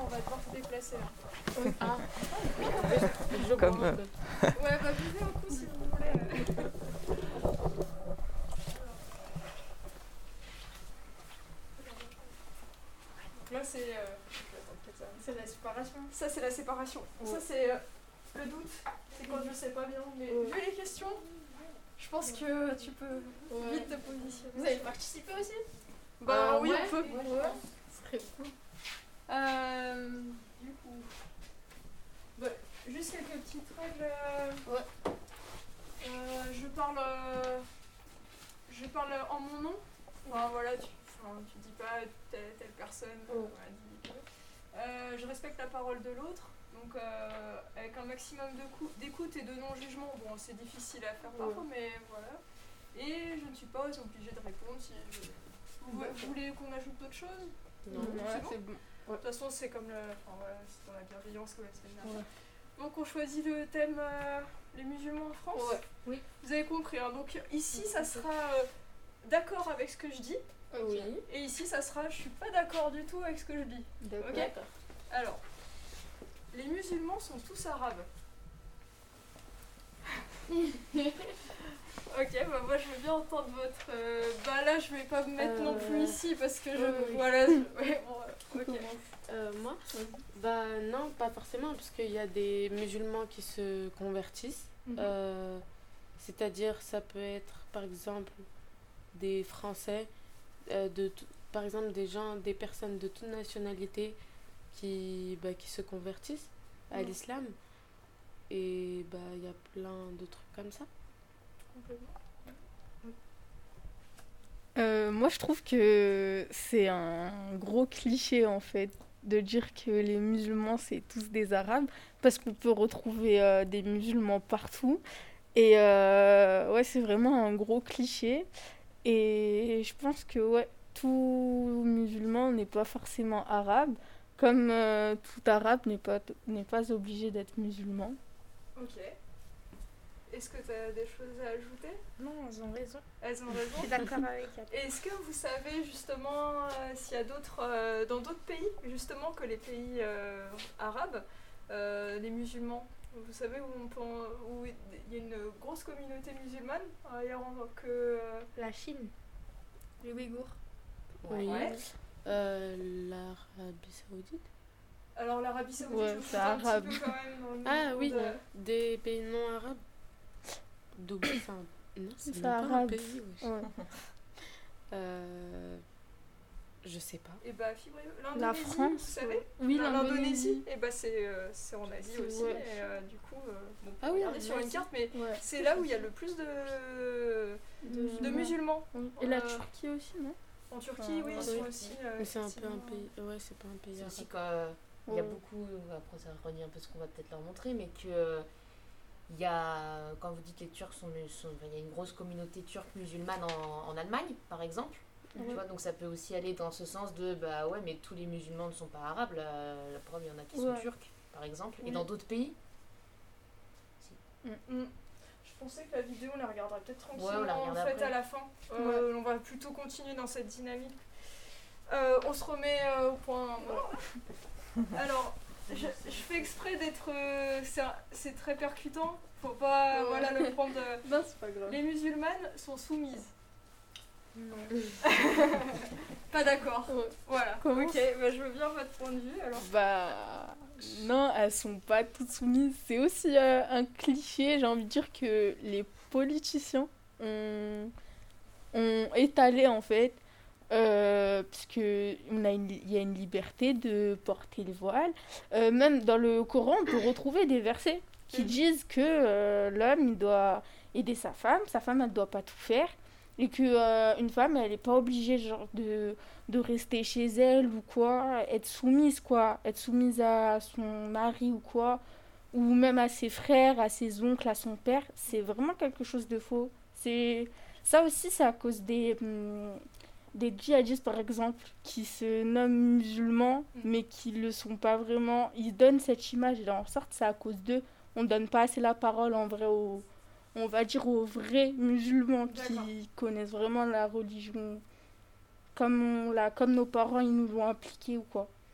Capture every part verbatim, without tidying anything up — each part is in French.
va devoir se déplacer. Hein. Ah, je Comme euh... Ouais, bah buvez un coup si vous voulez. Donc là, c'est... Euh... C'est la séparation. Ça, c'est la séparation. Ouais. Ça, c'est euh, le doute. C'est quand je sais pas bien. Mais ouais. Vu les questions, je pense que tu peux ouais. vite te positionner. Vous avez participé aussi? Bah euh, oui, ouais, on peut. Ouais, ouais. Ce serait cool. Euh, du coup, bah, juste quelques petites règles. Euh, ouais. Euh, je parle, euh, je parle en mon nom. Enfin voilà, tu, enfin, tu dis pas telle, telle personne. Oh. Voilà, dis, euh, je respecte la parole de l'autre. Donc euh, avec un maximum de d'écoute et de non-jugement. Bon, c'est difficile à faire parfois, ouais. Mais voilà. Et je ne suis pas obligée de répondre si je... Vous, vous voulez qu'on ajoute d'autres choses? Non, ouais, c'est bon. C'est bon. Ouais. De toute façon, c'est comme le... enfin, voilà, c'est dans la bienveillance comme la semaine dernière. Ouais. Donc on choisit le thème euh, les musulmans en France. Ouais. Oui. Vous avez compris. Hein. Donc ici, ça sera euh, d'accord avec ce que je dis. Okay. Oui. Et ici, ça sera je suis pas d'accord du tout avec ce que je dis. D'accord. Okay. Alors, les musulmans sont tous arabes. Ok, bah moi je veux bien entendre votre... Euh, bah là je vais pas me mettre euh... non plus ici parce que je... Euh, oui. Voilà, je... Ouais, bon, ok. Euh, moi oui. Bah non, pas forcément, parce qu'il y a des musulmans qui se convertissent. Mm-hmm. euh, c'est-à-dire, ça peut être par exemple des Français, euh, de t- par exemple des gens, des personnes de toute nationalité qui, bah, qui se convertissent à mm-hmm. l'islam. Et bah il y a plein de trucs comme ça. Euh, moi, je trouve que c'est un gros cliché, en fait, de dire que les musulmans, c'est tous des arabes, parce qu'on peut retrouver euh, des musulmans partout. Et euh, ouais, c'est vraiment un gros cliché. Et je pense que ouais, tout musulman n'est pas forcément arabe, comme euh, tout arabe n'est pas, n'est pas obligé d'être musulman. Ok. Est-ce que tu as des choses à ajouter? Non, elles ont raison. Elles ont raison. Je suis d'accord avec elle. Est-ce que vous savez justement euh, s'il y a d'autres, euh, dans d'autres pays, justement que les pays euh, arabes, euh, les musulmans, vous savez où on peut, où il y a une grosse communauté musulmane ailleurs que euh... la Chine, les Ouïghours. Oui. Ouais. Euh, L'Arabie Saoudite. Alors l'Arabie Saoudite, ouais, c'est un arabe. Petit peu quand même dans le ah oui, de... des pays non arabes. Double, enfin, non, c'est, c'est même pas arabe. un pays. Ouais. Ouais. euh, je sais pas. Et bah, fibre, l'Indonésie, la France, vous savez? Oui, l'Indonésie. l'Indonésie. Et bah, c'est, euh, c'est en Asie c'est aussi. Ouais. Et euh, du coup, euh, bon, ah oui, regardez sur une carte, mais ouais. c'est là où il y a le plus de, de, de musulmans. Oui. Et euh, la Turquie aussi, non? En Turquie, ah, oui, ils sont oui. aussi. Euh, mais c'est un peu un pays. Ouais, c'est pas un pays. C'est aussi quand euh, il y a beaucoup. Après, ça renie un peu ce qu'on va peut-être leur montrer, mais que. Il y a, quand vous dites que les Turcs sont, sont, il y a une grosse communauté turque musulmane en, en Allemagne, par exemple. Mmh. Tu vois, donc ça peut aussi aller dans ce sens de, bah ouais, mais tous les musulmans ne sont pas arabes. La, la preuve, il y en a qui ouais. sont turcs, par exemple. Mmh. Et dans d'autres pays si. Mmh. Je pensais que la vidéo, on la regardera peut-être tranquillement, ouais, on la en fait, après. à la fin. Euh, ouais. On va plutôt continuer dans cette dynamique. Euh, on se remet euh, au point. Alors... Je, je fais exprès d'être... Euh, c'est, c'est très percutant. Faut pas ouais. voilà, le prendre... Euh, non, c'est pas grave. Les musulmanes sont soumises. Non. Pas d'accord. Ouais. Voilà. Comment ok, bah, je veux bien votre point de vue, alors. Bah... Non, elles sont pas toutes soumises. C'est aussi euh, un cliché. J'ai envie de dire que les politiciens ont, ont étalé, en fait... Euh, parce qu'il y a une liberté de porter le voile. Euh, même dans le Coran, on peut retrouver des versets qui disent que euh, l'homme il doit aider sa femme, sa femme elle doit pas tout faire, et que euh, une femme elle est pas obligée genre de de rester chez elle ou quoi, être soumise quoi, être soumise à son mari ou quoi, ou même à ses frères, à ses oncles, à son père. C'est vraiment quelque chose de faux. C'est ça aussi, c'est à cause des hum, des djihadistes par exemple qui se nomment musulmans mmh. mais qui le sont pas vraiment. Ils donnent cette image et en sorte c'est à cause d'eux. On donne pas assez la parole en vrai aux, on va dire aux vrais musulmans. D'accord. Qui connaissent vraiment la religion comme on l'a, comme nos parents ils nous l'ont appliqué ou quoi.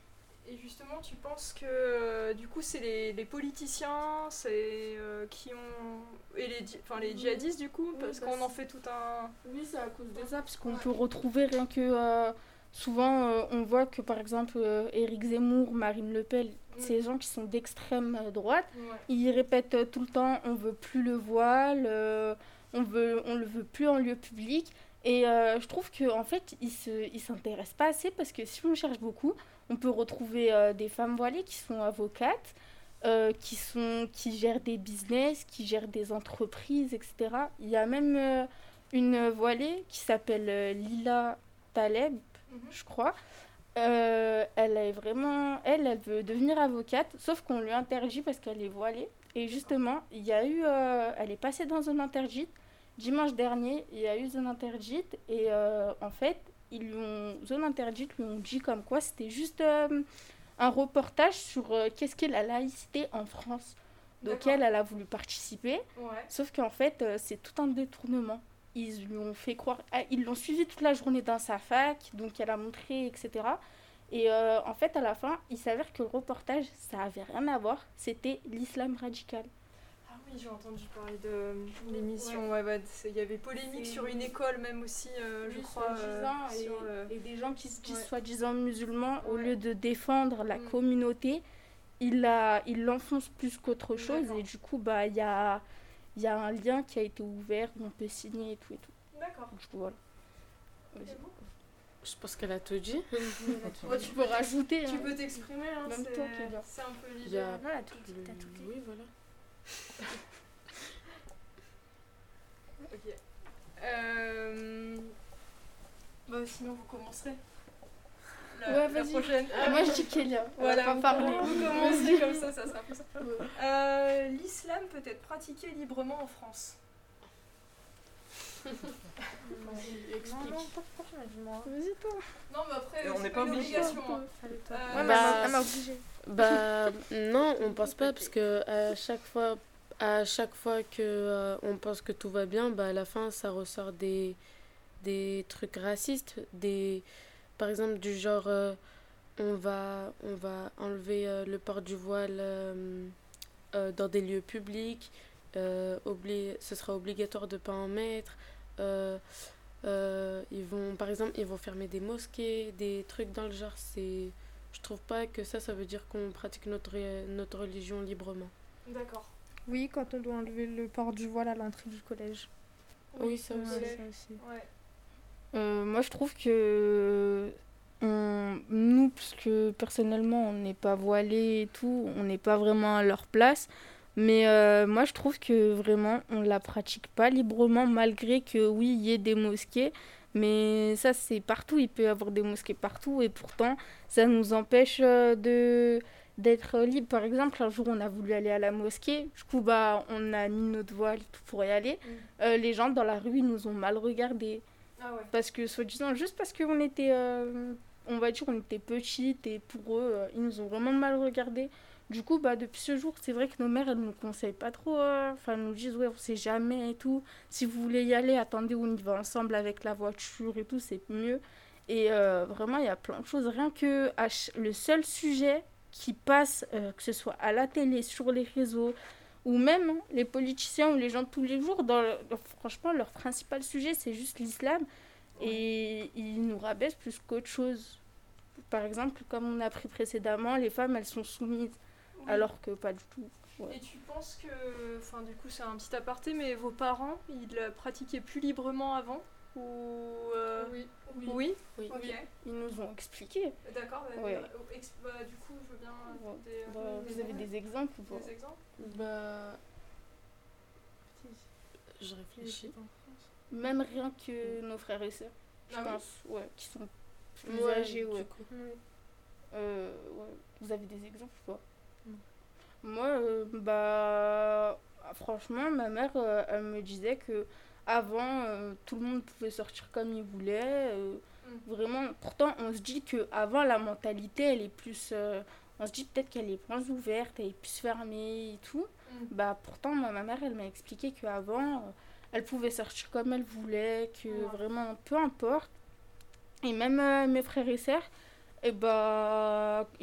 Et justement, tu penses que euh, du coup, c'est les, les politiciens c'est, euh, qui ont. Et les, dji- enfin, les djihadistes, du coup, Oui, parce bah, qu'on en c'est- fait tout un. Oui, c'est à cause de ça, parce qu'on Ouais. peut retrouver rien que... euh, souvent, euh, on voit que par exemple, euh, Éric Zemmour, Marine Le Pen, Mm. ces gens qui sont d'extrême euh, droite, Ouais. ils répètent euh, tout le temps on veut plus le voile, euh, on veut on le veut plus en lieu public. Et euh, je trouve qu'en en fait, ils se ils s'intéressent pas assez parce que si on cherche beaucoup, on peut retrouver euh, des femmes voilées qui sont avocates, euh, qui sont qui gèrent des business, qui gèrent des entreprises, et cetera. Il y a même euh, une voilée qui s'appelle euh, Lila Taleb, Mhm. je crois. Euh, elle est vraiment, elle, elle veut devenir avocate, sauf qu'on lui interdit parce qu'elle est voilée. Et justement, il y a eu, euh, elle est passée dans zone interdite. Dimanche dernier, il y a eu zone interdite et euh, en fait, ils lui ont, zone interdite lui ont dit comme quoi c'était juste euh, un reportage sur euh, qu'est-ce qu'est la laïcité en France. Donc D'accord. elle, elle a voulu participer. Ouais. Sauf qu'en fait, euh, c'est tout un détournement. Ils lui ont fait croire. Ah, ils l'ont suivi toute la journée dans sa fac, donc elle a montré, et cetera. Et euh, en fait, à la fin, il s'avère que le reportage, ça avait rien à voir. C'était l'islam radical. Ah oui, j'ai entendu parler de l'émission. Ouais, ouais, c'est- il y avait polémique C'est- sur une école, même aussi, euh, je Oui, crois. soi-disant, euh, et, sur, euh, et des gens qui se disent ouais. soi-disant musulmans, au Ouais. lieu de défendre la Mm. communauté, ils la- ils l'enfoncent plus qu'autre chose. D'accord. Et du coup, bah, il y a, il y a un lien qui a été ouvert où on peut signer et tout et tout. D'accord. Du coup, voilà. Vas-y. C'est bon. Je pense qu'elle a tout dit. Ouais, Tu peux rajouter. Tu hein. peux t'exprimer, hein, Même c'est toi, Kélia. c'est un peu Il y l'idée. a Voilà, tout dit, t'as tout dit. Oui, voilà. Ok. Euh... Bah, sinon, vous commencerez. La, Ouais, la vas-y. prochaine. Ah, moi, je dis Kélia. Voilà, pas vous, parler. vous commencerez comme ça, ça sera plus simple. Euh, L'islam peut être pratiqué librement en France. Explique. Non, non, pas franchement, dis-moi. Vas-y, toi. Non, mais après, Et on c'est n'est pas une obligé. obligation. hein. Allez, toi. Euh, Ouais, mais Bah, elle m'a- elle m'a obligée. Bah non, on pense pas parce que à chaque fois, à chaque fois que euh, on pense que tout va bien, bah à la fin ça ressort des des trucs racistes, des par exemple du genre euh, on va on va enlever euh, le port du voile euh, euh, dans des lieux publics, euh, obli- ce sera obligatoire de pas en mettre. euh, euh, ils vont par exemple ils vont fermer des mosquées, des trucs dans le genre. C'est Je trouve pas que ça, ça veut dire qu'on pratique notre, notre religion librement. D'accord. Oui, quand on doit enlever le port du voile à l'entrée du collège. Oui, ça Ouais, aussi. collège. ça aussi. Ouais. Euh, moi, je trouve que on, nous, puisque personnellement, on n'est pas voilés et tout, on n'est pas vraiment à leur place. Mais euh, moi, je trouve que vraiment, on la pratique pas librement, malgré que oui, il y ait des mosquées. Mais ça, c'est partout. Il peut y avoir des mosquées partout. Et pourtant, ça nous empêche euh, de d'être libre. Par exemple, un jour, on a voulu aller à la mosquée. Du coup, bah, on a mis notre voile et tout pour y aller. Mm. Euh, les gens dans la rue, ils nous ont mal regardés. Ah ouais. Parce que, soi-disant, juste parce qu'on était, euh, on va dire, on était petites et pour eux, euh, ils nous ont vraiment mal regardés. Du coup, bah, depuis ce jour, c'est vrai que nos mères, elles nous conseillent pas trop. euh, Enfin, elles nous disent, ouais, on sait jamais et tout. Si vous voulez y aller, attendez, on y va ensemble avec la voiture et tout, c'est mieux. Et euh, vraiment, il y a plein de choses. Rien que à ch- le seul sujet qui passe, euh, que ce soit à la télé, sur les réseaux, ou même hein, les politiciens ou les gens de tous les jours, dans le- franchement, leur principal sujet, c'est juste l'islam. Et ils nous rabaissent plus qu'autre chose. Par exemple, comme on a appris précédemment, les femmes, elles sont soumises, Oui. alors que pas du tout. Ouais. Et tu penses que, enfin du coup c'est un petit aparté, mais vos parents, ils la pratiquaient plus librement avant ou euh, Oui, Oui. Oui. Ok. Ils nous ont expliqué. D'accord. Bah, Ouais. euh, ex- bah, du coup, je veux bien Ouais. des, euh, Bah, des- vous avez des exemples ou pas? des exemples. Bah. Je réfléchis. Même rien que nos frères et sœurs, je Ah oui. pense, ouais, qui sont plus Ouais, âgés, du ouais. coup. Euh, ouais. Vous avez des exemples ou pas? Non. Moi, euh, bah, franchement, ma mère, euh, elle me disait que avant, euh, tout le monde pouvait sortir comme il voulait. euh, Mm. Vraiment, pourtant, on se dit que avant la mentalité, elle est plus. euh, on se dit peut-être qu'elle est moins ouverte, elle est plus fermée et tout. Mm. Bah, pourtant, moi, ma mère, elle m'a expliqué qu'avant, euh, elle pouvait sortir comme elle voulait, que Ouais. vraiment, peu importe. Et même euh, mes frères et sœurs, et bah, ils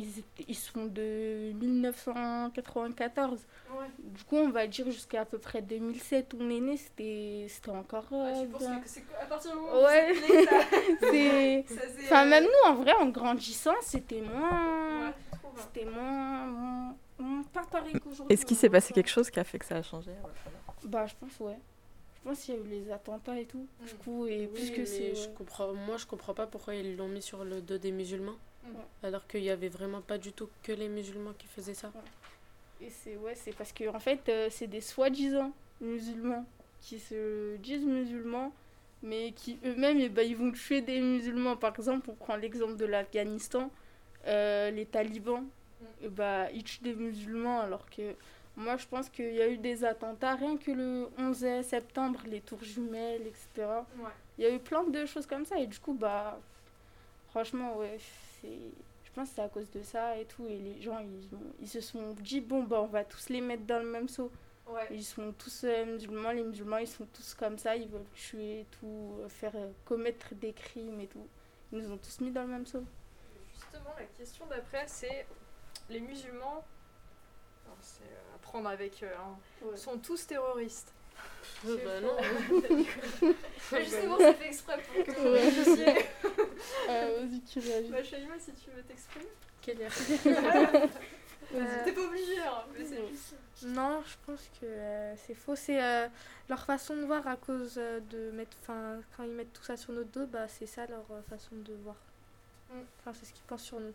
ils sont de mille neuf cent quatre-vingt-quatorze. Ouais. Du coup, on va dire jusqu'à à peu près deux mille sept, on est né, c'était, c'était encore euh, Ouais, tu penses bien. que c'est à partir du moment où Ouais. vous êtes né, ça- C'est... ça s'est, Enfin, euh, même nous, en vrai, en grandissant, c'était moins... ouais, je trouve, hein. C'était moins... moins- moins pas pareil qu'aujourd'hui. Est-ce qu'il s'est passé quelque chose qui a fait que ça a changé? Bah, je pense, ouais. Je pense qu'il y a eu les attentats et tout. Du coup, et Oui, plus que mais c'est... je ouais. comprends, moi, je comprends pas pourquoi ils l'ont mis sur le dos des musulmans. Mm. Alors qu'il y avait vraiment pas du tout que les musulmans qui faisaient ça. Et c'est, ouais, c'est parce que, en fait, euh, c'est des soi-disant musulmans qui se disent musulmans, mais qui eux-mêmes, eh ben, ils vont tuer des musulmans. Par exemple, on prend l'exemple de l'Afghanistan, euh, les talibans, eh ben, ils tuent des musulmans, alors que moi, je pense qu'il y a eu des attentats, rien que le onze septembre, les tours jumelles, et cetera. Ouais. Il y a eu plein de choses comme ça, et du coup, bah, franchement, ouais, c'est... Je pense que c'est à cause de ça et tout, et les gens, ils, ont... ils se sont dit, bon, bah, on va tous les mettre dans le même seau. Ouais. Ils sont tous euh, musulmans, les musulmans, ils sont tous comme ça, ils veulent tuer, tout, euh, faire euh, commettre des crimes et tout. Ils nous ont tous mis dans le même seau. Justement, la question d'après, c'est les musulmans, alors, c'est euh, à prendre avec eux, hein, Ouais. sont tous terroristes. Euh, C'est bah faux. non. Mais justement, c'est fait exprès pour que vous réfléchissiez. Euh, vas-y, qui réagit. Bah, Shaima, si tu veux t'exprimer. Quelle heure? Euh, T'es pas obligé, hein, mais c'est juste. Non, je pense que euh, c'est faux. C'est euh, leur façon de voir à cause euh, de mettre. Enfin, quand ils mettent tout ça sur notre dos, bah, c'est ça leur euh, façon de voir. Mm. Enfin, c'est ce qu'ils pensent sur nous.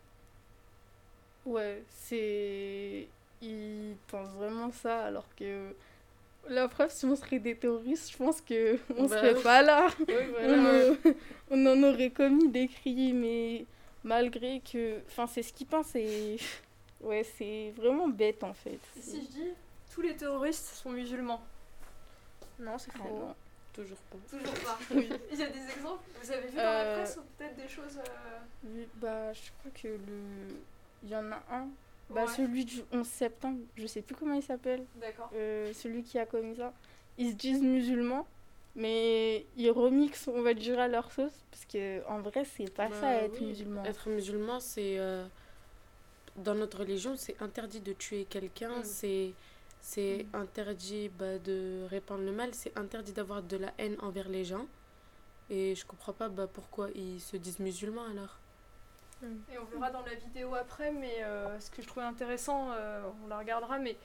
Ouais, c'est... Ils pensent vraiment ça, alors que... La preuve, si on serait des terroristes, je pense qu'on Bah, serait pas là. Oui, On, voilà. euh, on en aurait commis des crimes, mais malgré que... Enfin, c'est ce qu'ils pensent et... Ouais, c'est vraiment bête, en fait. Et si je dis tous les terroristes sont musulmans? Non, c'est Ah, faux. non. Toujours pas. Toujours pas. Il y a des exemples, vous avez vu dans la Euh, presse ou peut-être des choses. euh, Oui, bah, je crois que le... Il y en a un. Bah, Ouais. celui du onze septembre, je sais plus comment il s'appelle. D'accord. Euh, celui qui a commis ça. Ils se disent musulmans, mais ils remixent, on va dire, à leur sauce. Parce que en vrai, c'est pas Bah ça, être oui, musulman. Être musulman, c'est... euh, dans notre religion, c'est interdit de tuer quelqu'un, Mm. c'est... C'est interdit bah, de répandre le mal, c'est interdit d'avoir de la haine envers les gens. Et je comprends pas bah, pourquoi ils se disent musulmans alors. Et on verra dans la vidéo après, mais euh, ce que je trouvais intéressant, euh, on la regardera, mais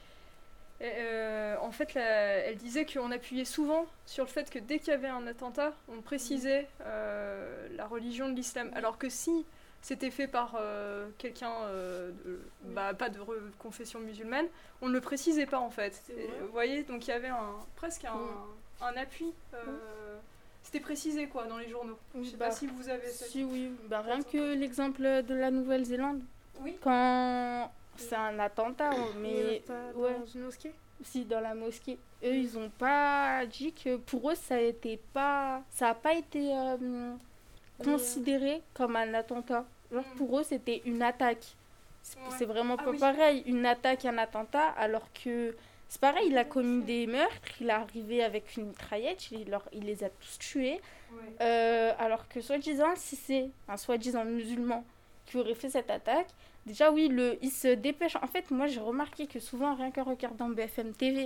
euh, en fait, la- elle disait qu'on appuyait souvent sur le fait que dès qu'il y avait un attentat, on précisait euh, la religion de l'islam. Alors que si c'était fait par euh, quelqu'un, euh, de- bah, pas de re- confession musulmane, on ne le précisait pas en fait. C'est Et, vrai. vous voyez, donc il y avait un, presque un, Mm. un appui. euh, C'était précisé quoi dans les journaux. Je sais Bah, pas si vous avez cette... Si, oui. Bah, rien que l'exemple de la Nouvelle-Zélande. Oui. Quand c'est un attentat, mais Pas ouais. dans une mosquée. si dans la mosquée, eux, ils ont pas dit que pour eux, ça a été pas, ça a pas été euh, considéré comme un attentat. Genre, Mm. pour eux, c'était une attaque. C'est Ouais. c'est vraiment Ah pas oui. pareil, une attaque, un attentat, alors que c'est pareil, il a commis des meurtres, il est arrivé avec une mitraillette, il, leur- il les a tous tués. Ouais. Euh, alors que soi-disant, si c'est un soi-disant musulman qui aurait fait cette attaque, déjà oui, le, il se dépêche. En fait, moi j'ai remarqué que souvent, rien qu'en regardant B F M T V,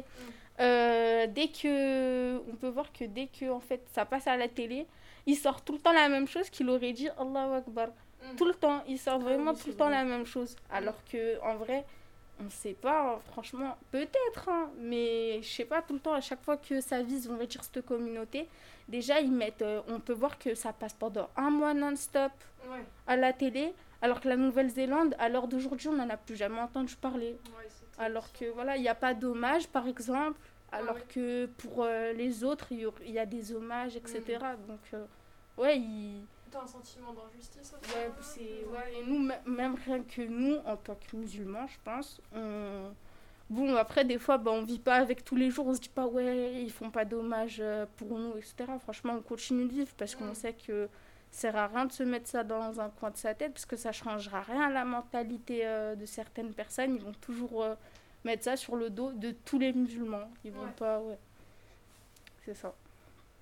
euh, dès que, on peut voir que dès que en fait, ça passe à la télé, il sort tout le temps la même chose qu'il aurait dit Allahu Akbar. Mm. Tout le temps, il sort vraiment oui, tout c'est le temps vrai. la même chose. Alors que en vrai, on sait pas, hein, franchement, peut-être, hein, mais je sais pas, tout le temps, à chaque fois que ça vise, on va dire, cette communauté, déjà, ils mettent, euh, on peut voir que ça passe pendant un mois non-stop Ouais. à la télé, alors que la Nouvelle-Zélande, à l'heure d'aujourd'hui, on n'en a plus jamais entendu parler. Ouais, c'était- Alors que, voilà, il n'y a pas d'hommage, par exemple, alors ouais. que pour euh, les autres, il y, aurait- il y a des hommages, et cetera. Donc, euh, ouais, ils... T'as un sentiment d'injustice aussi, Ouais, hein, c'est, euh, ouais, et nous, m- même rien que nous, en tant que musulmans, je pense, on... Bon, après, des fois, bah, on vit pas avec tous les jours, on se dit pas, ouais, ils font pas d'hommage euh, pour nous, et cetera. Franchement, on continue de vivre parce qu'on Mm. sait que ça sert à rien de se mettre ça dans un coin de sa tête parce que ça changera rien à la mentalité euh, de certaines personnes. Ils vont toujours euh, mettre ça sur le dos de tous les musulmans. Ils vont Ouais. pas, ouais. C'est ça.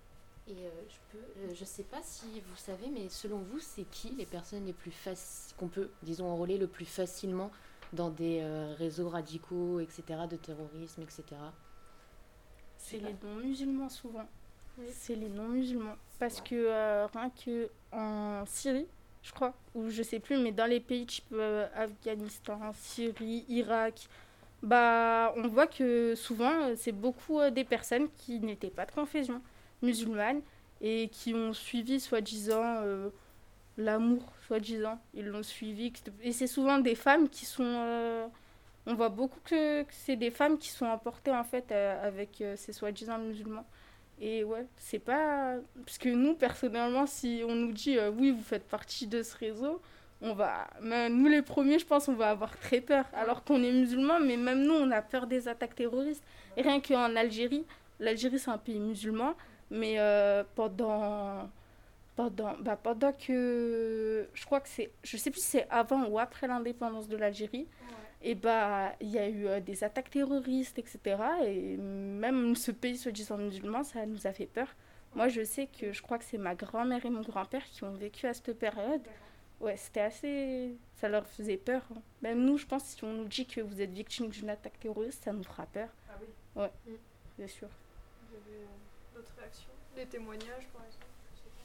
Et euh, je peux, euh, je sais pas si vous savez, mais selon vous, c'est qui les personnes les plus faciles qu'on peut, disons, enrôler le plus facilement dans des euh, réseaux radicaux, et cetera, de terrorisme, et cetera. C'est les non-musulmans souvent. Oui. C'est les non-musulmans. Parce Ouais. que euh, rien que en Syrie, je crois, ou je sais plus, mais dans les pays type euh, Afghanistan, Syrie, Irak, bah on voit que souvent euh, c'est beaucoup euh, des personnes qui n'étaient pas de confession musulmane et qui ont suivi soi-disant euh, l'amour, soi-disant. Ils l'ont suivi. Et c'est souvent des femmes qui sont... euh, on voit beaucoup que, que c'est des femmes qui sont emportées en fait euh, avec euh, ces soi-disant musulmans. Et ouais, c'est pas... Parce que nous, personnellement, si on nous dit euh, oui, vous faites partie de ce réseau, on va... même nous les premiers, je pense, on va avoir très peur. Alors qu'on est musulmans, mais même nous, on a peur des attaques terroristes. Et rien qu'en Algérie, l'Algérie c'est un pays musulman, mais euh, pendant... Pendant, bah pendant que... Je crois que c'est... Je sais plus si c'est avant ou après l'indépendance de l'Algérie. Et bah, il y a eu euh, des attaques terroristes, et cetera. Et même ce pays soi-disant musulman, ça nous a fait peur. Moi, je sais que je crois que c'est ma grand-mère et mon grand-père qui ont vécu à cette période. Ouais, c'était assez... Ça leur faisait peur. Hein. Même nous, je pense, si on nous dit que vous êtes victime d'une attaque terroriste, ça nous fera peur. Ah oui. Ouais, Mm. bien sûr. Vous avez euh, d'autres réactions? Des témoignages, par exemple? Je sais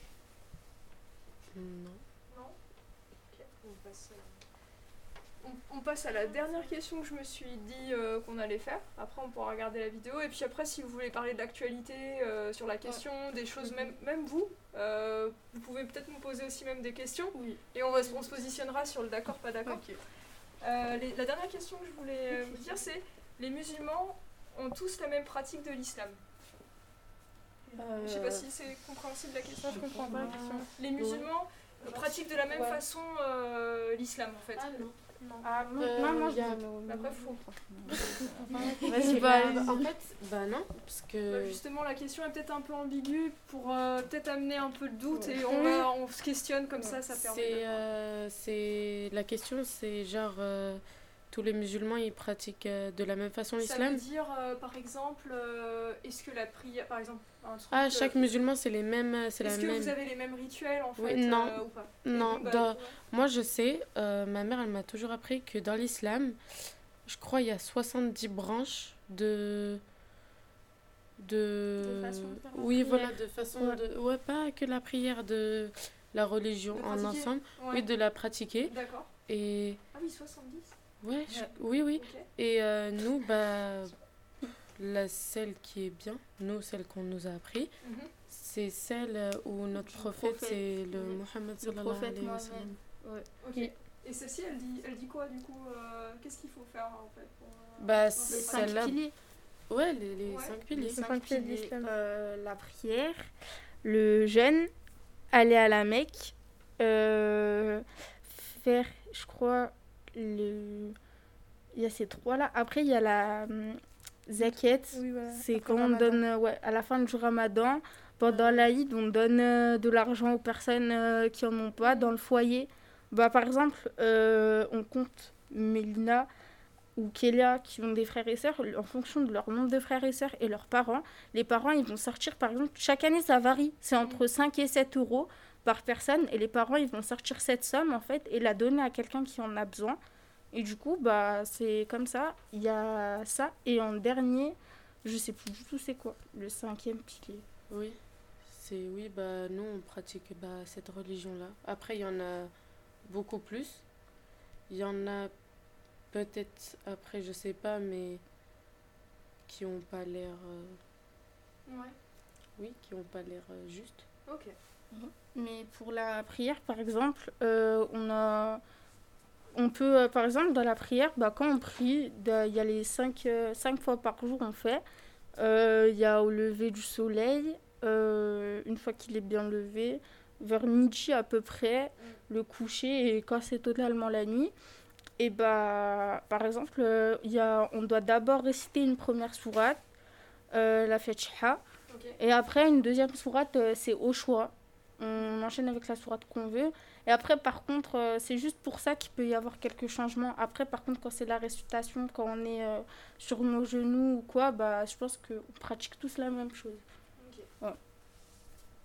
pas. Non. Non? Ok, on passe, euh, on, on passe à la dernière question que je me suis dit euh, qu'on allait faire. Après, on pourra regarder la vidéo. Et puis après, si vous voulez parler de l'actualité euh, sur la question, des choses, même, même vous, euh, vous pouvez peut-être nous poser aussi même des questions. Oui. Et on, va, se- on se positionnera sur le d'accord, pas d'accord. Ok. Euh, les- la dernière question que je voulais euh, vous dire, c'est les musulmans ont tous la même pratique de l'islam. Euh, Je sais pas si c'est compréhensible la question. je comprends pas la question. Les musulmans euh, pratiquent de la même Ouais. façon euh, l'islam en fait. Ah non. Ah, non, Euh, non, moi, y a- je... Après, faut- Vas-y, Bah, bah, en fait, bah non, parce Bah, que... justement, la question est peut-être un peu ambiguë pour euh, peut-être amener un peu de doute et on, va, on se questionne comme ça, ça permet. C'est, de- euh, c'est... La question, c'est genre... euh, tous les musulmans, ils pratiquent euh, de la même façon Ça l'islam? veut dire, euh, par exemple, euh, est-ce que la prière, par exemple, un truc, Ah, euh, chaque musulman, c'est les mêmes... C'est la est-ce que même... vous avez les mêmes rituels en Oui, fait non. euh, ou pas? Non, Et vous, bah, dans- ouais. moi je sais, euh, ma mère, elle m'a toujours appris que dans l'islam, je crois il y a soixante-dix branches de... De... De façon de faire la Oui, prière. voilà, de façon Ouais. de... Ouais, pas que la prière, de la religion De en pratiquer. ensemble. Ouais. Oui, de la pratiquer. D'accord. Et... Ah oui, soixante-dix. Ouais, je- oui, oui. Ok. Et euh, nous, bah... La celle qui est bien, nous, celle qu'on nous a appris, Mhm. c'est celle euh, où notre Du prophète, prophète. c'est le Oui. Mohammed Le sallallahu prophète alayhi wa Mohammed. sallam. Ouais. Ok. Et- Et celle-ci, elle dit, elle dit quoi du coup euh, qu'est-ce qu'il faut faire en fait pour, euh, Bah, pour Les faire cinq celle-là... piliers. Ouais, les, les Ouais. cinq Les piliers. cinq cinq piliers de piliers, l'islam. euh, la prière, le jeûne, aller à la Mecque, euh, faire, je crois, le... il y a ces trois-là. Après, il y a la hum, zakat. Oui, voilà. C'est Après quand on Ramadan. donne, euh, ouais, à la fin du ramadan, pendant l'Aïd, on donne euh, de l'argent aux personnes euh, qui en ont pas dans le foyer. Bah, par exemple, euh, on compte Mélina ou Kélia qui ont des frères et sœurs, en fonction de leur nombre de frères et sœurs et leurs parents. Les parents, ils vont sortir, par exemple, chaque année, ça varie. C'est entre cinq et sept euros par personne. Et les parents, ils vont sortir cette somme, en fait, et la donner à quelqu'un qui en a besoin. Et du coup, bah, c'est comme ça. Il y a ça. Et en dernier, je sais plus du tout c'est quoi, le cinquième pilier. Oui, c'est oui, bah nous on pratique bah, cette religion-là. Après, il y en a beaucoup plus. Il y en a peut-être après, je sais pas, mais qui ont pas l'air, euh, Ouais. oui, qui ont pas l'air euh, juste. Ok. Mais pour la prière, par exemple, euh, on a... On peut, euh, par exemple, dans la prière, bah, quand on prie, de- il y a les cinq, euh, cinq fois par jour, on fait. Euh, Il y a au lever du soleil, euh, une fois qu'il est bien levé, vers midi à peu près, le coucher, et quand c'est totalement la nuit. Et bah, par exemple, euh, il y a, on doit d'abord réciter une première sourate, euh, la Fatiha, Ok. et après une deuxième sourate, euh, c'est au choix. On enchaîne avec la sourate qu'on veut. Et après, par contre, euh, c'est juste pour ça qu'il peut y avoir quelques changements. Après, par contre, quand c'est la récitation, quand on est euh, sur nos genoux ou quoi, bah, je pense qu'on pratique tous la même chose. Ok. Ouais.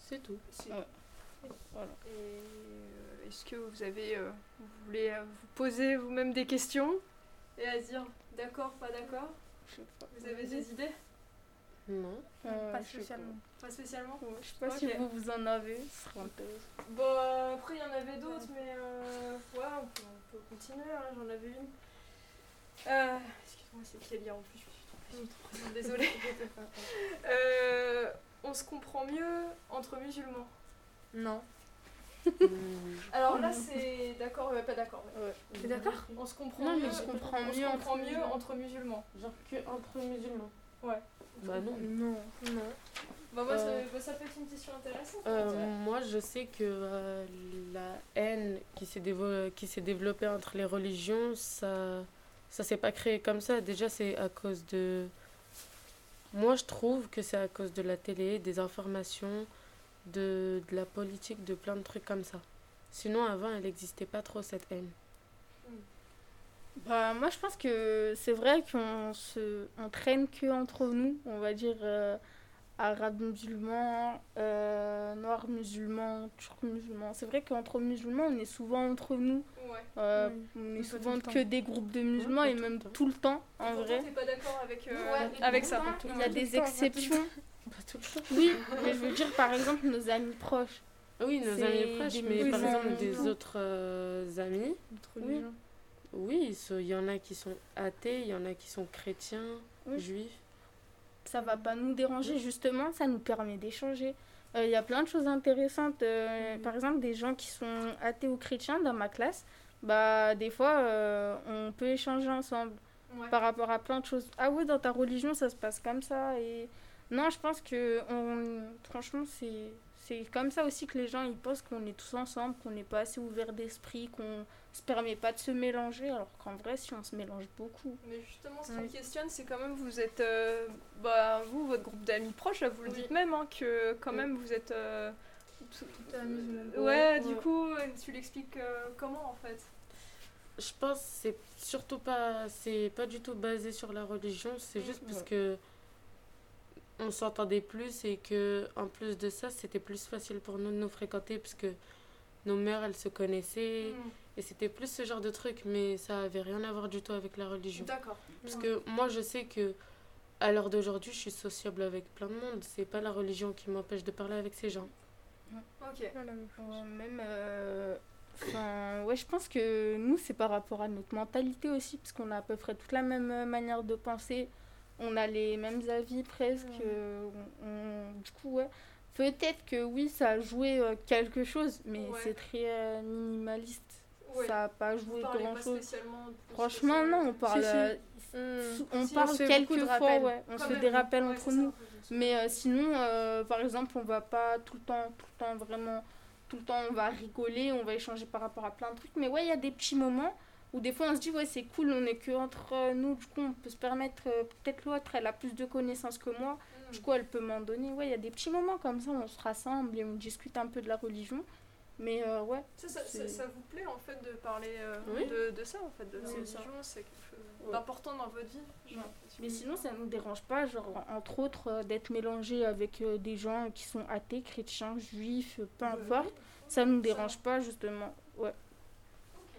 C'est tout. C'est- Ouais. Voilà. Et euh, est-ce que vous avez, euh, vous voulez euh, vous poser vous-même des questions et à dire d'accord, pas d'accord? Je sais pas. Vous avez des idées? Non. Euh, Pas je sais spécialement. Pas spécialement. pas. Ouais, je sais pas Ok. si vous, vous en avez, ce serait intéressant. Bon, euh, après il y en avait d'autres, mais euh, ouais, on peut, on peut continuer, hein, j'en avais une. Euh, excuse-moi, c'est Kélia en plus, je suis trop, je suis trop désolée. Euh, on se comprend mieux entre musulmans. Non. Hum, Alors là, c'est d'accord, ouais, pas d'accord. ouais. ouais. T'es d'accord? On se comprend Non, mieux, mais on se comprend on se mieux comprend entre mieux musulmans. entre musulmans. Genre que entre musulmans. Ouais. Bah non. Non. Non. Bah moi, Euh, ça, bah, ça peut être une question intéressante. Euh, on dirait. moi, je sais que euh, la haine qui s'est dévo- qui s'est développée entre les religions, ça, ça s'est pas créé comme ça. Déjà, c'est à cause de. Moi, je trouve que c'est à cause de la télé, des informations, de, de la politique, de plein de trucs comme ça. Sinon, avant, elle n'existait pas trop cette haine. Bah, moi, je pense que c'est vrai qu'on se, on traîne que entre nous, on va dire euh, arabes musulmans, euh, noirs musulmans, turcs musulmans. C'est vrai qu'entre musulmans, on est souvent entre nous. Ouais. Euh, Oui, on mais est pas souvent tout le temps. que des groupes de musulmans Ouais, et pas tout le même temps. tout le temps, en Et pourtant, vrai. t'es pas d'accord avec, euh, Ouais, et avec pourtant, ça. Il y a Tout le des temps, pas tout le exceptions. Pas tout le temps. Oui, mais je veux dire, par exemple, nos amis proches. Oui, nos C'est amis proches, des mais par musulmans. exemple, des autres euh, amis. Entre Oui. religions. Oui, ce- il y en a qui sont athées, il y en a qui sont chrétiens, Oui. juifs. Ça va pas nous déranger, justement, ça nous permet d'échanger. Euh, Il y a plein de choses intéressantes. euh, Oui. Par exemple, des gens qui sont athées ou chrétiens dans ma classe, bah, des fois, euh, on peut échanger ensemble Ouais. par rapport à plein de choses. Ah oui, dans ta religion, ça se passe comme ça. Et non, je pense que on... franchement, c'est c'est comme ça aussi que les gens ils pensent qu'on est tous ensemble, qu'on n'est pas assez ouvert d'esprit, qu'on se permet pas de se mélanger, alors qu'en vrai, si on se mélange beaucoup. Mais justement, ce qui Oui. me questionne, c'est quand même vous êtes, euh, bah vous, votre groupe d'amis proches, là, vous le Oui. dites même, hein, que quand Oui. même vous êtes. euh, T'es un musulman. Ouais, Ouais, du ouais. coup, euh, tu l'expliques euh, comment en fait? Je pense que c'est surtout pas, c'est pas du tout basé sur la religion, c'est juste parce Ouais. que on s'entendait plus et que en plus de ça, c'était plus facile pour nous de nous fréquenter parce que nos mères, elles se connaissaient Hmm, et c'était plus ce genre de truc, mais ça avait rien à voir du tout avec la religion. D'accord. Parce que moi, je sais que à l'heure d'aujourd'hui, je suis sociable avec plein de monde. C'est pas la religion qui m'empêche de parler avec ces gens. Ok. Pas la même chose. Ouais, même, euh, enfin, ouais, je pense que nous, c'est par rapport à notre mentalité aussi, parce qu'on a à peu près toute la même euh, manière de penser. On a les mêmes avis presque. Ouais. euh, on- on- du coup, ouais. Peut-être que oui, ça a joué euh, quelque chose, mais Ouais. c'est très euh, minimaliste. Ouais. Ça n'a pas Vous joué parlez pas grand-chose. spécialement. de- Franchement, non, on parle. Si, si. euh, Hmm. sou- on Si, on parle se fait quelques beaucoup de fois, rappels. ouais. On Quand se même. fait des rappels Ouais, entre c'est ça, nous. en fait, je sais. Mais euh, sinon, euh, par exemple, on va pas tout le temps, tout le temps vraiment, tout le temps, on va rigoler, on va échanger par rapport à plein de trucs. Mais ouais, il y a des petits moments où des fois on se dit, ouais, c'est cool, on est que entre euh, nous, du coup, on peut se permettre, euh, peut-être l'autre, elle a plus de connaissances que moi, Hmm. du coup, elle peut m'en donner. Ouais, il y a des petits moments comme ça, on se rassemble et on discute un peu de la religion. Mais euh, ouais, Ça, ça, ça, c'est- ça vous plaît en fait de parler euh, Oui. de, de ça en fait, de la Oui, religion, c'est quelque chose Ouais. d'important dans votre vie. j'ai Ouais. l'impression. mais sinon, ça nous dérange pas, genre, entre autres, euh, d'être mélangé avec euh, des gens qui sont athées, chrétiens, juifs, euh, peu Ouais. importe. Ça nous Ça dérange pas, justement. Ouais. Ok.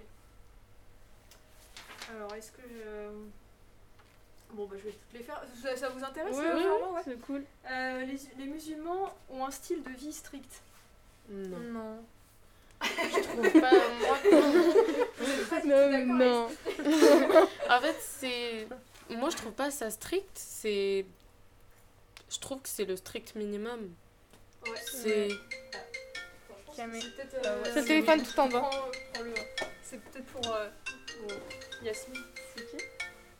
Alors, est-ce que je. Bon, bah, je vais toutes les faire. Ça, ça vous intéresse Oui, euh, oui, vraiment, ouais. c'est cool. Euh, les, les musulmans ont un style de vie strict. Non. Non. Je trouve pas, moi. Vous êtes pas du tout Non, d'accord non. En fait, c'est. Moi, je trouve pas ça strict. C'est. Je trouve que c'est le strict minimum. avec- Ouais. C'est. Franchement, Camé. c'est peut-être. Ah ouais. euh, C'est le téléphone tout en bas. prends- prends-le. C'est peut-être pour, euh, pour Yasmine. C'est qui?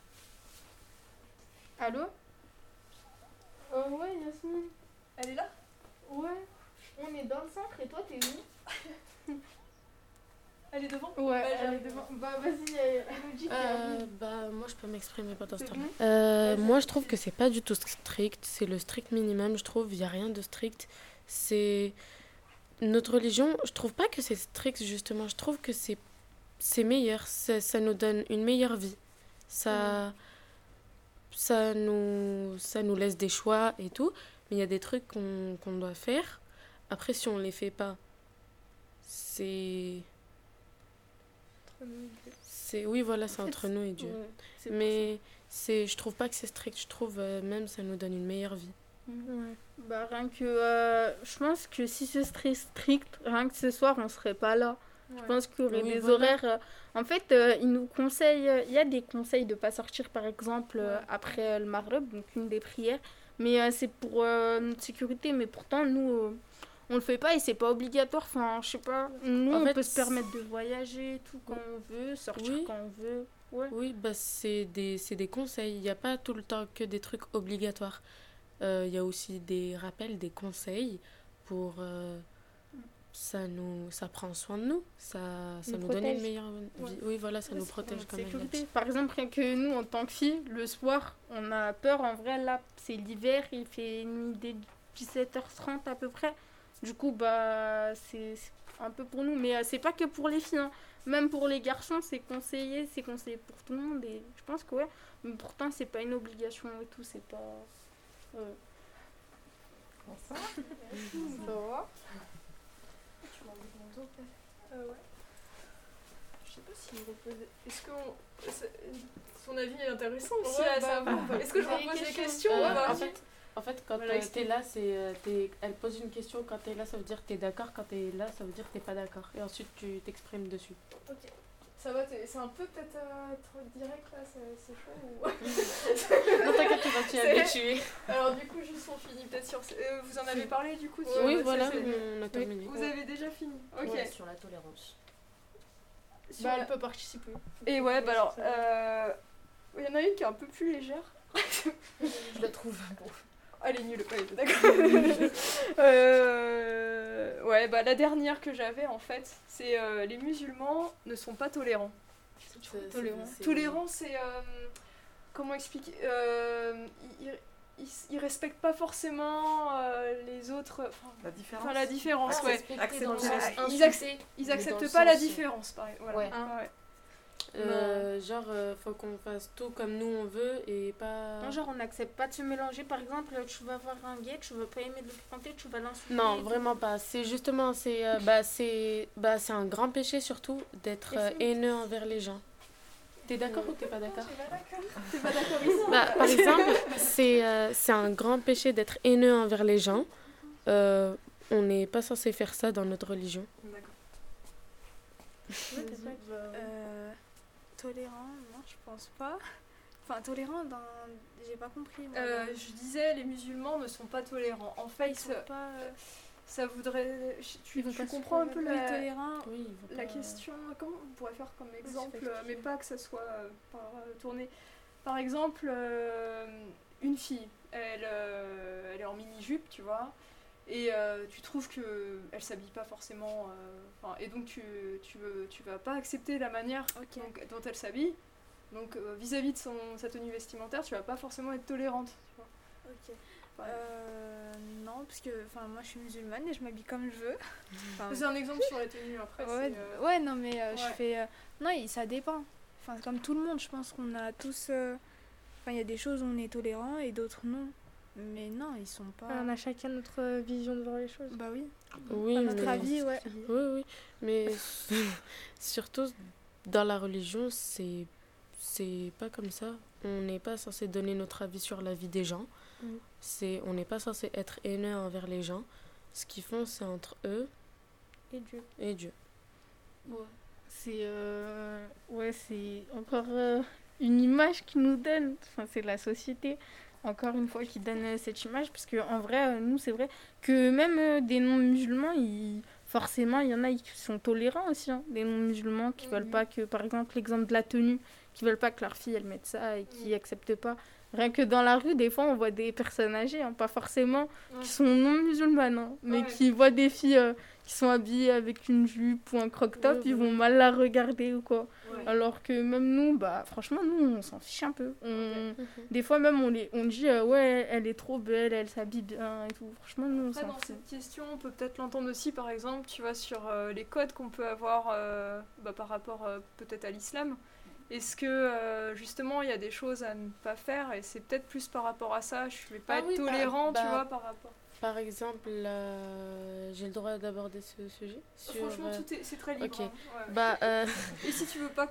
Allô? Euh, ouais, Yasmine. Elle est là? Ouais. On est dans le centre et toi, t'es où? Elle est devant? Ouais, elle elle arrive. est devant. Bah, vas-y, euh, Elodie qui Euh, arrive. bah, moi, je peux m'exprimer pendant ce C'est temps-là. bon Euh, Vas-y. moi, je trouve que c'est pas du tout strict. C'est le strict minimum, je trouve. Il y a rien de strict. C'est. Notre religion, je trouve pas que c'est strict, justement. Je trouve que c'est c'est meilleur. Ça, ça nous donne une meilleure vie. Ça. Ça nous, ça nous laisse des choix et tout. Mais il y a des trucs qu'on qu'on doit faire. Après, si on les fait pas, c'est... c'est oui, voilà, c'est entre nous et Dieu. Ouais, c'est Mais c'est, je trouve pas que c'est strict. Je trouve euh, même ça nous donne une meilleure vie. Ouais. Bah, rien que. euh, je pense que si ce serait strict, rien que ce soir, on serait pas là. Je pense qu'il y aurait Oui, des voilà. horaires. euh, En fait, euh, ils nous conseillent. euh, Il y a des conseils de pas sortir, par exemple, euh, Ouais. après euh, le Maghreb, donc une des prières. Mais euh, c'est pour euh, notre sécurité. Mais pourtant, nous, euh, on le fait pas et c'est pas obligatoire. Enfin, je sais pas. Nous, En on fait, peut se permettre de voyager et tout quand on veut, sortir Oui. quand on veut. Ouais. Oui, bah c'est des, c'est des conseils. Il n'y a pas tout le temps que des trucs obligatoires. Euh, Il y a aussi des rappels, des conseils pour... euh, ça nous ça prend soin de nous. Ça, ça Nous nous, donne une protège. meilleure Ouais. vie. Oui, voilà, ça Ouais, nous c'est protège pour quand notre même. sécurité. Par exemple, rien que nous, en tant que filles, le soir, on a peur. En vrai, là, c'est l'hiver, il fait nuit dès dix-sept heures trente à peu près. Du coup, bah, c'est c'est un peu pour nous. Mais euh, c'est pas que pour les filles, hein. Même pour les garçons, c'est conseillé. C'est conseillé pour tout le monde. Et je pense que ouais. Mais pourtant, c'est pas une obligation et tout. C'est pas... Ouais. Ça va. Tu m'en dis mon dos, peut-être Euh, ouais. Je sais pas s'il repose. Est-ce que on- c'est- son avis est intéressant aussi Ouais, à bah, savoir. bah, Est-ce que je bah, repose les des questions. questions Euh, ou pas en fait, en fait, quand Voilà, euh, explique. t'es là, c'est, euh, t'es- elle pose une question. Quand t'es là, ça veut dire que t'es d'accord. Quand t'es là, ça veut dire que t'es pas d'accord. Et ensuite, tu t'exprimes dessus. Ok. Ça va, t'es- c'est un peu peut-être euh, trop direct là, c'est c'est chaud ou... Non, t'inquiète, tu vas t'y C'est- habituer. Alors du coup, juste on finit peut-être sur... euh, vous en avez parlé du coup sur- Oui, ça, voilà, c'est- on a terminé. Vous avez déjà fini. Ok. Ouais, sur la tolérance. Sur Bah, la- elle peut participer. Et ouais, bah alors, euh, il y en a une qui est un peu plus légère. Je la trouve bon. Elle est nulle, ouais, d'accord. Euh, ouais, bah la dernière que j'avais en fait, c'est euh, les musulmans ne sont pas tolérants. C'est- Tolérant. c'est- Tolérant, c'est euh, comment expliquer euh, ils, ils, ils respectent pas forcément euh, les autres, enfin, La différence. enfin, la différence, ouais. Respecter dans le Accepter. sens Ah, ils insulter, Ils mais acceptent dans le pas la sens, euh, différence, par exemple. Voilà. Ouais. Ah, ouais. Euh, genre, euh, faut qu'on fasse tout comme nous on veut et pas. Non, genre, on n'accepte pas de se mélanger. Par exemple, tu vas voir un gay, tu vas pas aimer de le fréquenter, tu vas l'insulter. Non, vraiment pas. C'est justement, c'est euh, bah, c'est bah, c'est un grand péché surtout d'être euh, haineux envers les gens. T'es d'accord ou t'es pas d'accord? T'es pas d'accord ici? Bah, par exemple, c'est euh, c'est un grand péché d'être haineux envers les gens. Euh, on n'est pas censé faire ça dans notre religion. D'accord. Euh, tolérant, non, je pense pas. Enfin, tolérant dans. J'ai pas compris. Moi, Euh, dans- je disais, les musulmans ne sont pas tolérants. En fait, Ils sont pas. euh, ça voudrait. je- Tu, Ils vont tu pas se comprends un peu oui, la, tolérant. Oui, il faut la pas- question. Comment on pourrait faire comme exemple, fais euh, mais pas que ça soit euh, par euh, tourné. Par exemple, euh, une fille, elle, euh, elle est en mini-jupe, tu vois, et euh, tu trouves que elle s'habille pas forcément. euh, enfin, et donc, tu, tu, veux, tu vas pas accepter la manière Ok. donc, dont elle s'habille. Donc, euh, vis-à-vis de son, sa tenue vestimentaire, tu vas pas forcément être tolérante. Tu vois. Ok. Ouais. Euh, non, parce que enfin, moi je suis musulmane et je m'habille comme je veux. Enfin, C'est un exemple sur les tenues après. ouais, c'est, euh, ouais, non, mais euh, je ouais. fais. euh, non, il- ça dépend. Enfin, comme tout le monde, je pense qu'on a tous. euh, Enfin, il y a des choses où on est tolérant et d'autres non. Mais non, ils sont pas. On a chacun notre vision de voir les choses. Bah oui. Oui, À notre mais- avis, ouais. Oui, oui, mais surtout dans la religion, c'est c'est pas comme ça. On n'est pas censé donner notre avis sur la vie des gens. Mm. C'est on n'est pas censé être haineux envers les gens. Ce qu'ils font, c'est entre eux Et Dieu. et Dieu. C'est euh, ouais, c'est encore euh, une image qui nous donne. Enfin, c'est la société, encore une fois, qui donne euh, cette image. Parce qu'en vrai, euh, nous, c'est vrai que même euh, des non-musulmans, ils... forcément, il y en a qui sont tolérants aussi. Hein, des non-musulmans qui veulent Mhm. pas que, par exemple, l'exemple de la tenue, qui veulent pas que leur fille, elle mette ça et qui Mhm. acceptent pas. Rien que dans la rue, des fois, on voit des personnes âgées, hein, pas forcément Ouais. qui sont non musulmanes, hein, mais Ouais. qui voient des filles euh, qui sont habillées avec une jupe ou un croc-top, Ouais, ils ouais. vont mal la regarder ou quoi. Ouais. Alors que même nous, bah franchement, nous, on s'en fiche un peu. On... Ok. Des fois même, on, les... on dit, euh, ouais, elle est trop belle, elle s'habille bien et tout. Franchement, nous, on Après, s'en dans fout. cette question, on peut peut-être l'entendre aussi, par exemple, tu vois, sur euh, les codes qu'on peut avoir euh, bah, par rapport euh, peut-être à l'islam. Est-ce que euh, justement il y a des choses à ne pas faire et c'est peut-être plus par rapport à ça, je vais pas Ah être oui, bah, tolérant, tu bah, vois, par rapport. par exemple, euh, j'ai le droit d'aborder ce sujet sur, Franchement, euh, tout est, c'est très libre. ok. hein. Ouais. Bah, euh, Et si tu veux pas